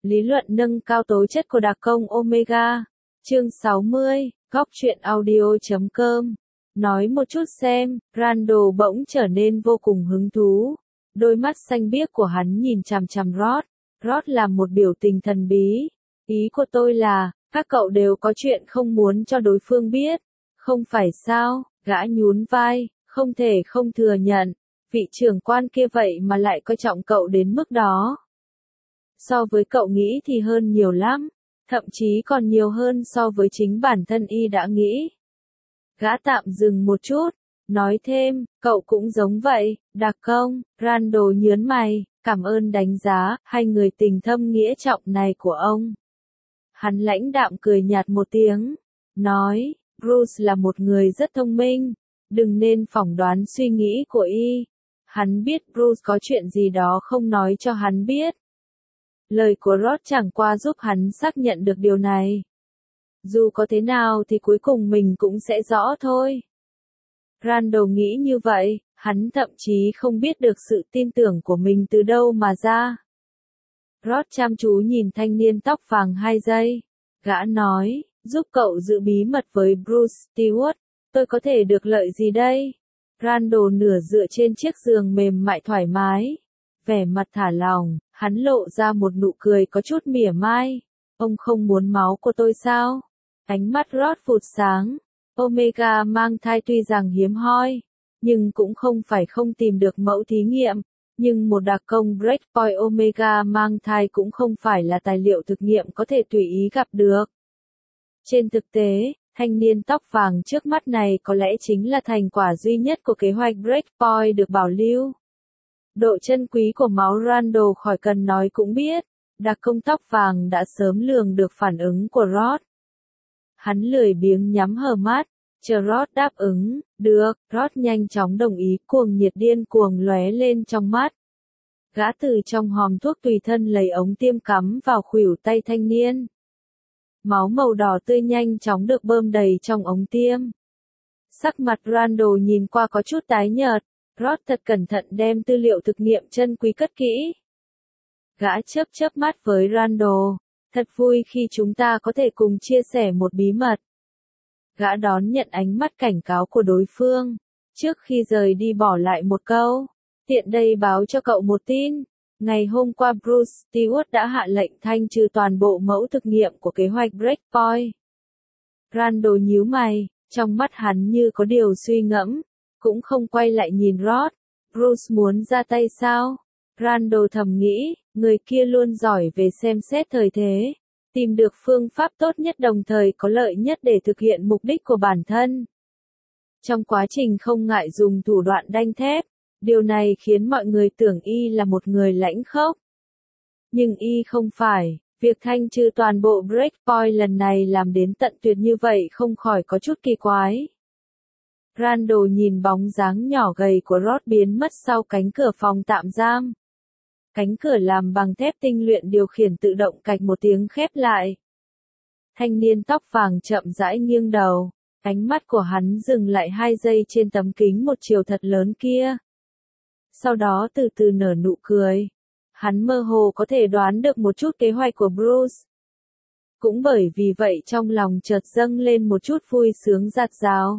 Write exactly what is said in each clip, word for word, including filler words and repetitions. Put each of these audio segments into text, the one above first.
Lý luận nâng cao tố chất của đặc công Omega. Chương sáu mươi, góc truyện audio chấm com. Nói một chút xem, Randall bỗng trở nên vô cùng hứng thú. Đôi mắt xanh biếc của hắn nhìn chằm chằm Ross. Ross làm một biểu tình thần bí. Ý của tôi là, các cậu đều có chuyện không muốn cho đối phương biết. Không phải sao, gã nhún vai, không thể không thừa nhận. Vị trưởng quan kia vậy mà lại coi trọng cậu đến mức đó. So với cậu nghĩ thì hơn nhiều lắm, thậm chí còn nhiều hơn so với chính bản thân y đã nghĩ. Gã tạm dừng một chút, nói thêm, cậu cũng giống vậy, đặc công. Randall nhớn mày, cảm ơn đánh giá, hai người tình thâm nghĩa trọng này của ông. Hắn lãnh đạm cười nhạt một tiếng, nói, Bruce là một người rất thông minh, đừng nên phỏng đoán suy nghĩ của y. Hắn biết Bruce có chuyện gì đó không nói cho hắn biết. Lời của Ross chẳng qua giúp hắn xác nhận được điều này. Dù có thế nào thì cuối cùng mình cũng sẽ rõ thôi. Randall nghĩ như vậy, hắn thậm chí không biết được sự tin tưởng của mình từ đâu mà ra. Ross chăm chú nhìn thanh niên tóc vàng hai giây. Gã nói, giúp cậu giữ bí mật với Bruce Stewart, tôi có thể được lợi gì đây? Randall nửa dựa trên chiếc giường mềm mại thoải mái. Vẻ mặt thả lỏng, hắn lộ ra một nụ cười có chút mỉa mai. Ông không muốn máu của tôi sao? Ánh mắt Ross phụt sáng. Omega mang thai tuy rằng hiếm hoi, nhưng cũng không phải không tìm được mẫu thí nghiệm. Nhưng một đặc công Breakpoint Omega mang thai cũng không phải là tài liệu thực nghiệm có thể tùy ý gặp được. Trên thực tế, thanh niên tóc vàng trước mắt này có lẽ chính là thành quả duy nhất của kế hoạch Breakpoint được bảo lưu. Độ chân quý của máu Randall khỏi cần nói cũng biết, đặc công tóc vàng đã sớm lường được phản ứng của Ross. Hắn lười biếng nhắm hờ mắt, chờ Ross đáp ứng, được, Ross nhanh chóng đồng ý, cuồng nhiệt điên cuồng lóe lên trong mắt. Gã từ trong hòm thuốc tùy thân lấy ống tiêm cắm vào khuỷu tay thanh niên. Máu màu đỏ tươi nhanh chóng được bơm đầy trong ống tiêm. Sắc mặt Randall nhìn qua có chút tái nhợt. Ross thật cẩn thận đem tư liệu thực nghiệm chân quý cất kỹ. Gã chớp chớp mắt với Randall, thật vui khi chúng ta có thể cùng chia sẻ một bí mật. Gã đón nhận ánh mắt cảnh cáo của đối phương, trước khi rời đi bỏ lại một câu, tiện đây báo cho cậu một tin. Ngày hôm qua Bruce Stewart đã hạ lệnh thanh trừ toàn bộ mẫu thực nghiệm của kế hoạch Breakpoint. Randall nhíu mày, trong mắt hắn như có điều suy ngẫm. Cũng không quay lại nhìn Ross. Bruce muốn ra tay sao? Randall thầm nghĩ, người kia luôn giỏi về xem xét thời thế, tìm được phương pháp tốt nhất đồng thời có lợi nhất để thực hiện mục đích của bản thân. Trong quá trình không ngại dùng thủ đoạn đanh thép, điều này khiến mọi người tưởng y là một người lãnh khốc. Nhưng y không phải, việc thanh trừ toàn bộ Breakpoint lần này làm đến tận tuyệt như vậy không khỏi có chút kỳ quái. Randall nhìn bóng dáng nhỏ gầy của Ross biến mất sau cánh cửa phòng tạm giam. Cánh cửa làm bằng thép tinh luyện điều khiển tự động cạch một tiếng khép lại. Thanh niên tóc vàng chậm rãi nghiêng đầu, ánh mắt của hắn dừng lại hai giây trên tấm kính một chiều thật lớn kia. Sau đó từ từ nở nụ cười. Hắn mơ hồ có thể đoán được một chút kế hoạch của Bruce. Cũng bởi vì vậy trong lòng chợt dâng lên một chút vui sướng dạt dào.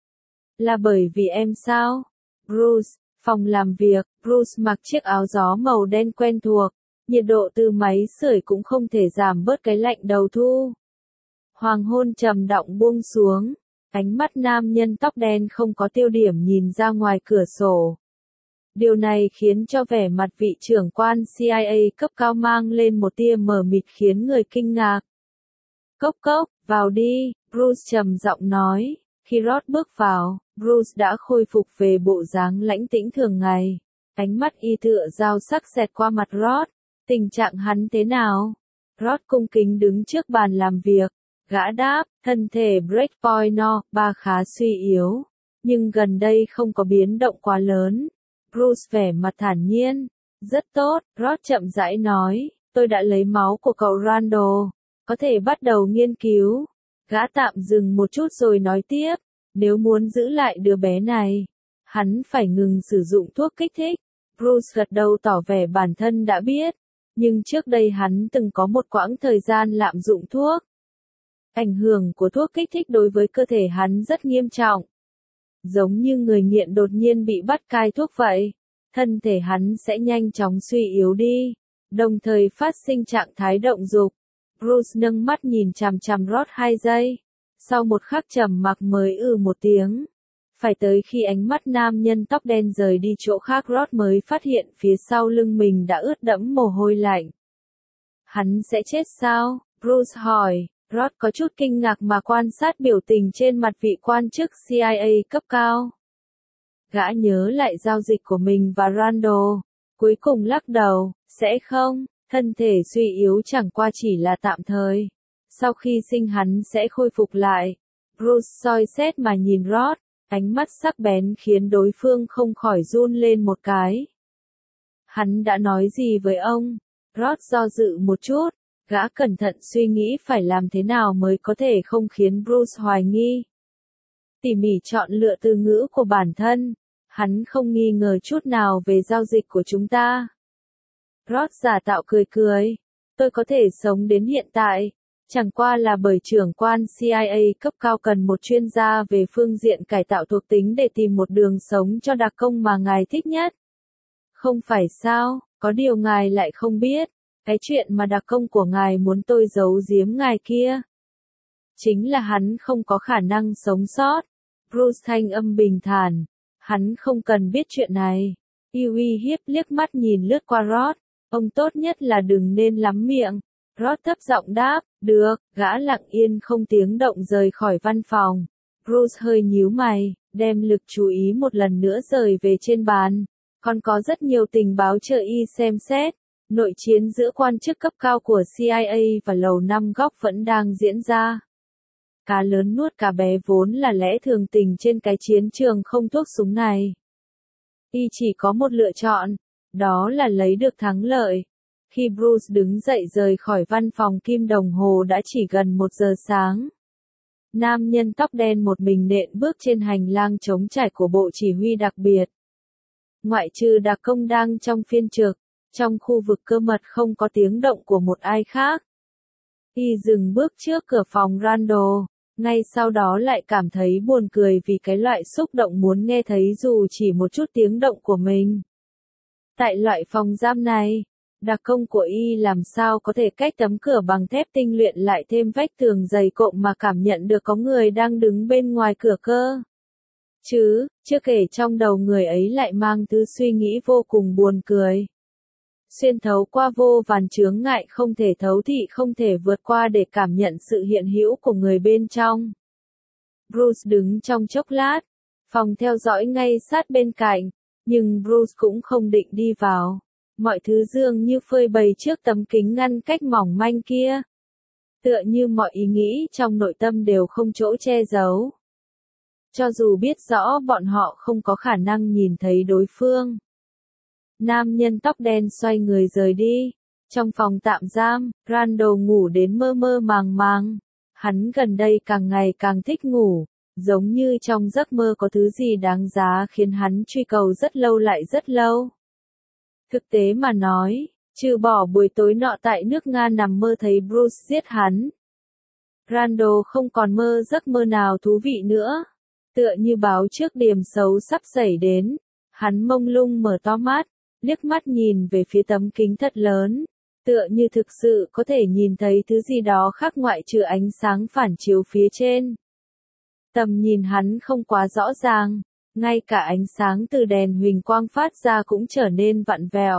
Là bởi vì em sao? Bruce, phòng làm việc, Bruce mặc chiếc áo gió màu đen quen thuộc, nhiệt độ từ máy sưởi cũng không thể giảm bớt cái lạnh đầu thu. Hoàng hôn trầm đọng buông xuống, ánh mắt nam nhân tóc đen không có tiêu điểm nhìn ra ngoài cửa sổ. Điều này khiến cho vẻ mặt vị trưởng quan C I A cấp cao mang lên một tia mờ mịt khiến người kinh ngạc. Cốc cốc, vào đi, Bruce trầm giọng nói. Khi Ross bước vào, Bruce đã khôi phục về bộ dáng lãnh tĩnh thường ngày. Ánh mắt y tựa dao sắc xẹt qua mặt Ross. Tình trạng hắn thế nào? Ross cung kính đứng trước bàn làm việc. Gã đáp, thân thể Breakpoint no, ba khá suy yếu. Nhưng gần đây không có biến động quá lớn. Bruce vẻ mặt thản nhiên. Rất tốt, Ross chậm rãi nói. Tôi đã lấy máu của cậu Randall. Có thể bắt đầu nghiên cứu. Gã tạm dừng một chút rồi nói tiếp, nếu muốn giữ lại đứa bé này, hắn phải ngừng sử dụng thuốc kích thích. Bruce gật đầu tỏ vẻ bản thân đã biết. Nhưng trước đây hắn từng có một quãng thời gian lạm dụng thuốc. Ảnh hưởng của thuốc kích thích đối với cơ thể hắn rất nghiêm trọng. Giống như người nghiện đột nhiên bị bắt cai thuốc vậy, thân thể hắn sẽ nhanh chóng suy yếu đi, đồng thời phát sinh trạng thái động dục. Bruce nâng mắt nhìn chằm chằm Rod hai giây. Sau một khắc trầm mặc mới ừ một tiếng. Phải tới khi ánh mắt nam nhân tóc đen rời đi chỗ khác Rod mới phát hiện phía sau lưng mình đã ướt đẫm mồ hôi lạnh. Hắn sẽ chết sao? Bruce hỏi. Rod có chút kinh ngạc mà quan sát biểu tình trên mặt vị quan chức C I A cấp cao. Gã nhớ lại giao dịch của mình và Randall. Cuối cùng lắc đầu, sẽ không, thân thể suy yếu chẳng qua chỉ là tạm thời. Sau khi sinh hắn sẽ khôi phục lại. Bruce soi xét mà nhìn Rod, ánh mắt sắc bén khiến đối phương không khỏi run lên một cái. Hắn đã nói gì với ông? Rod do dự một chút, gã cẩn thận suy nghĩ phải làm thế nào mới có thể không khiến Bruce hoài nghi. Tỉ mỉ chọn lựa từ ngữ của bản thân, hắn không nghi ngờ chút nào về giao dịch của chúng ta. Rod giả tạo cười cười, tôi có thể sống đến hiện tại, chẳng qua là bởi trưởng quan C I A cấp cao cần một chuyên gia về phương diện cải tạo thuộc tính để tìm một đường sống cho đặc công mà ngài thích nhất. Không phải sao, có điều ngài lại không biết, cái chuyện mà đặc công của ngài muốn tôi giấu giếm ngài kia. Chính là hắn không có khả năng sống sót. Bruce thanh âm bình thản, hắn không cần biết chuyện này. Y uy hiếp liếc mắt nhìn lướt qua Rod, ông tốt nhất là đừng nên lắm miệng. Rod thấp giọng đáp, được, gã lặng yên không tiếng động rời khỏi văn phòng. Bruce hơi nhíu mày, đem lực chú ý một lần nữa rời về trên bàn. Còn có rất nhiều tình báo chờ y xem xét. Nội chiến giữa quan chức cấp cao của C I A và lầu năm góc vẫn đang diễn ra. Cá lớn nuốt cá bé vốn là lẽ thường tình trên cái chiến trường không thuốc súng này. Y chỉ có một lựa chọn, đó là lấy được thắng lợi. Khi Bruce đứng dậy rời khỏi văn phòng kim đồng hồ đã chỉ gần một giờ sáng. Nam nhân tóc đen một mình nện bước trên hành lang trống trải của bộ chỉ huy đặc biệt. Ngoại trừ đặc công đang trong phiên trực, trong khu vực cơ mật không có tiếng động của một ai khác. Y dừng bước trước cửa phòng Randall, ngay sau đó lại cảm thấy buồn cười vì cái loại xúc động muốn nghe thấy dù chỉ một chút tiếng động của mình. Tại loại phòng giam này, đặc công của Y làm sao có thể cách tấm cửa bằng thép tinh luyện lại thêm vách tường dày cộm mà cảm nhận được có người đang đứng bên ngoài cửa cơ. Chứ, chưa kể trong đầu người ấy lại mang thứ suy nghĩ vô cùng buồn cười. Xuyên thấu qua vô vàn chướng ngại không thể thấu thị không thể vượt qua để cảm nhận sự hiện hữu của người bên trong. Bruce đứng trong chốc lát, phòng theo dõi ngay sát bên cạnh, nhưng Bruce cũng không định đi vào. Mọi thứ dường như phơi bày trước tấm kính ngăn cách mỏng manh kia. Tựa như mọi ý nghĩ trong nội tâm đều không chỗ che giấu. Cho dù biết rõ bọn họ không có khả năng nhìn thấy đối phương. Nam nhân tóc đen xoay người rời đi. Trong phòng tạm giam, Randall ngủ đến mơ mơ màng màng. Hắn gần đây càng ngày càng thích ngủ, giống như trong giấc mơ có thứ gì đáng giá khiến hắn truy cầu rất lâu lại rất lâu. Thực tế mà nói, trừ bỏ buổi tối nọ tại nước Nga nằm mơ thấy Bruce giết hắn. Randall không còn mơ giấc mơ nào thú vị nữa. Tựa như báo trước điểm xấu sắp xảy đến, hắn mông lung mở to mắt, liếc mắt nhìn về phía tấm kính thật lớn, tựa như thực sự có thể nhìn thấy thứ gì đó khác ngoại trừ ánh sáng phản chiếu phía trên. Tầm nhìn hắn không quá rõ ràng, ngay cả ánh sáng từ đèn huỳnh quang phát ra cũng trở nên vặn vẹo.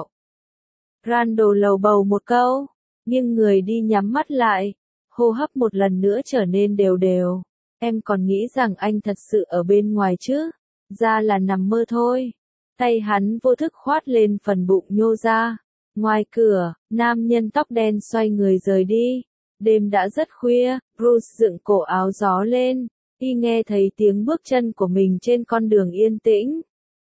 Randall lầu bầu một câu, nhưng người đi nhắm mắt lại, hô hấp một lần nữa trở nên đều đều. Em còn nghĩ rằng anh thật sự ở bên ngoài chứ, ra là nằm mơ thôi. Tay hắn vô thức khoát lên phần bụng nhô ra. Ngoài cửa, nam nhân tóc đen xoay người rời đi. Đêm đã rất khuya, Bruce dựng cổ áo gió lên. Y nghe thấy tiếng bước chân của mình trên con đường yên tĩnh.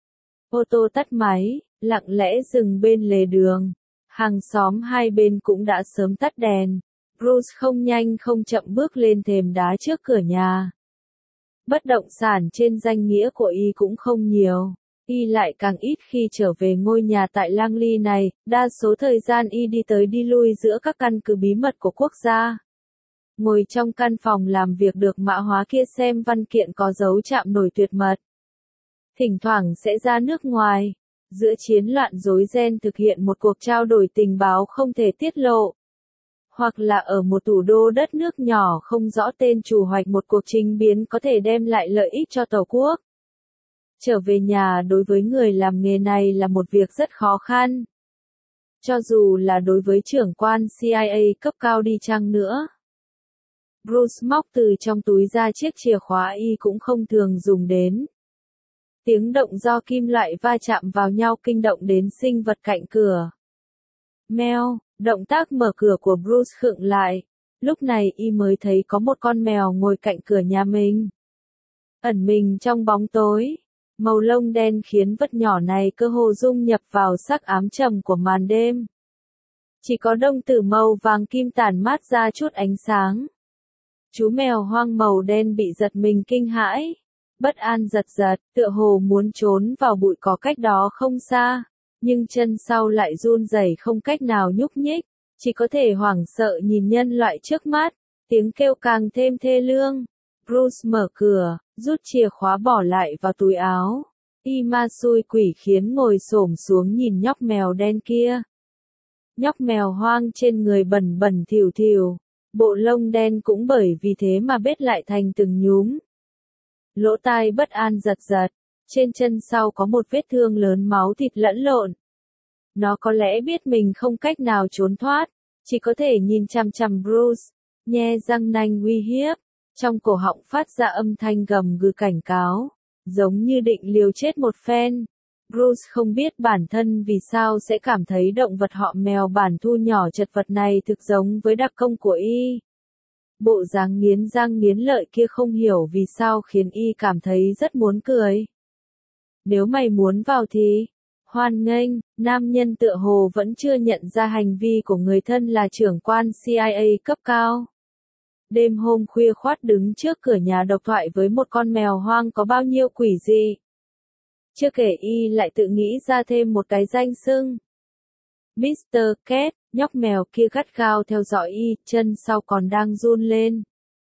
Ô tô tắt máy, lặng lẽ dừng bên lề đường. Hàng xóm hai bên cũng đã sớm tắt đèn. Bruce không nhanh không chậm bước lên thềm đá trước cửa nhà. Bất động sản trên danh nghĩa của Y cũng không nhiều. Y lại càng ít khi trở về ngôi nhà tại Langley này, đa số thời gian Y đi tới đi lui giữa các căn cứ bí mật của quốc gia. Ngồi trong căn phòng làm việc được mã hóa kia xem văn kiện có dấu chạm nổi tuyệt mật. Thỉnh thoảng sẽ ra nước ngoài, giữa chiến loạn rối ren thực hiện một cuộc trao đổi tình báo không thể tiết lộ. Hoặc là ở một thủ đô đất nước nhỏ không rõ tên chủ hoạch một cuộc chính biến có thể đem lại lợi ích cho Tổ quốc. Trở về nhà đối với người làm nghề này là một việc rất khó khăn. Cho dù là đối với trưởng quan C I A cấp cao đi chăng nữa. Bruce móc từ trong túi ra chiếc chìa khóa Y cũng không thường dùng đến. Tiếng động do kim loại va chạm vào nhau kinh động đến sinh vật cạnh cửa. Mèo, động tác mở cửa của Bruce khựng lại. Lúc này Y mới thấy có một con mèo ngồi cạnh cửa nhà mình. Ẩn mình trong bóng tối. Màu lông đen khiến vật nhỏ này cơ hồ dung nhập vào sắc ám trầm của màn đêm. Chỉ có đồng tử màu vàng kim tản mát ra chút ánh sáng. Chú mèo hoang màu đen bị giật mình kinh hãi. Bất an giật giật, tựa hồ muốn trốn vào bụi cỏ cách đó không xa. Nhưng chân sau lại run rẩy không cách nào nhúc nhích. Chỉ có thể hoảng sợ nhìn nhân loại trước mắt. Tiếng kêu càng thêm thê lương. Bruce mở cửa, rút chìa khóa bỏ lại vào túi áo. Y ma xui quỷ khiến ngồi xổm xuống nhìn nhóc mèo đen kia. Nhóc mèo hoang trên người bẩn bẩn thỉu thỉu, bộ lông đen cũng bởi vì thế mà bết lại thành từng nhúm. Lỗ tai bất an giật giật, trên chân sau có một vết thương lớn máu thịt lẫn lộn. Nó có lẽ biết mình không cách nào trốn thoát, chỉ có thể nhìn chằm chằm Bruce, nhe răng nanh uy hiếp. Trong cổ họng phát ra âm thanh gầm gừ cảnh cáo, giống như định liều chết một phen. Bruce không biết bản thân vì sao sẽ cảm thấy động vật họ mèo bản thu nhỏ chật vật này thực giống với đặc công của Y. Bộ dáng nghiến răng nghiến lợi kia không hiểu vì sao khiến Y cảm thấy rất muốn cười. Nếu mày muốn vào thì, hoan nghênh, nam nhân tựa hồ vẫn chưa nhận ra hành vi của người thân là trưởng quan C I A cấp cao. Đêm hôm khuya khoắt đứng trước cửa nhà độc thoại với một con mèo hoang có bao nhiêu quỷ dị. Chưa kể Y lại tự nghĩ ra thêm một cái danh xưng. mít tơ Cat, nhóc mèo kia gắt gao theo dõi Y, chân sau còn đang run lên.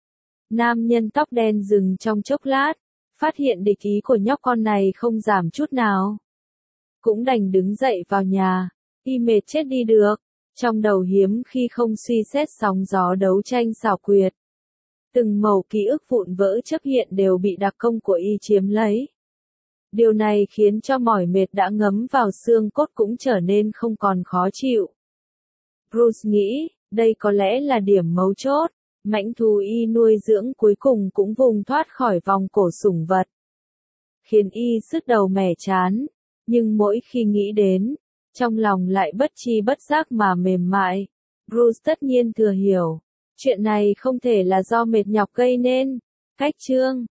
Nam nhân tóc đen dừng trong chốc lát, phát hiện địch ý của nhóc con này không giảm chút nào. Cũng đành đứng dậy vào nhà, Y mệt chết đi được. Trong đầu hiếm khi không suy xét sóng gió đấu tranh xảo quyệt. Từng mẩu ký ức vụn vỡ chấp hiện đều bị đặc công của Y chiếm lấy. Điều này khiến cho mỏi mệt đã ngấm vào xương cốt cũng trở nên không còn khó chịu. Bruce nghĩ, đây có lẽ là điểm mấu chốt, mãnh thú Y nuôi dưỡng cuối cùng cũng vùng thoát khỏi vòng cổ sủng vật. Khiến Y sứt đầu mẻ chán, nhưng mỗi khi nghĩ đến, trong lòng lại bất chi bất giác mà mềm mại. Bruce tất nhiên thừa hiểu, chuyện này không thể là do mệt nhọc gây nên. Cách chương